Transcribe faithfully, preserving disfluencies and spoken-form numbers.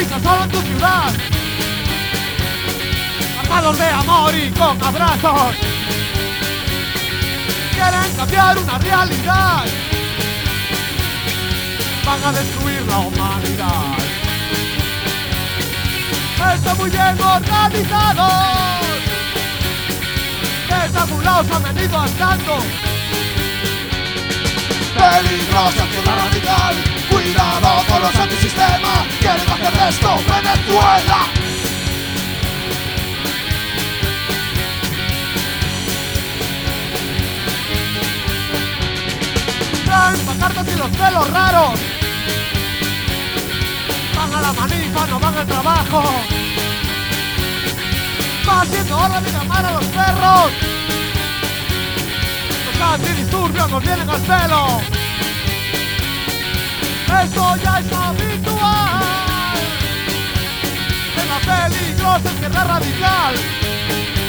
prisa solo en tu ciudad, armados de amor y con abrazos, quieren cambiar una realidad, van a destruir la humanidad. Están muy bien organizados, desangulados han venido andando. Peligrosa izquierda radical, cuidado con los antisistemas, quieren hacer esto Venezuela. Traen pancartas y los pelos raros, van a la manifa, no van al trabajo, va siendo hora de llamar a los perros. Los antidisturbios nos vienen al pelo, esto ya es habitual en la peligrosa izquierda radical.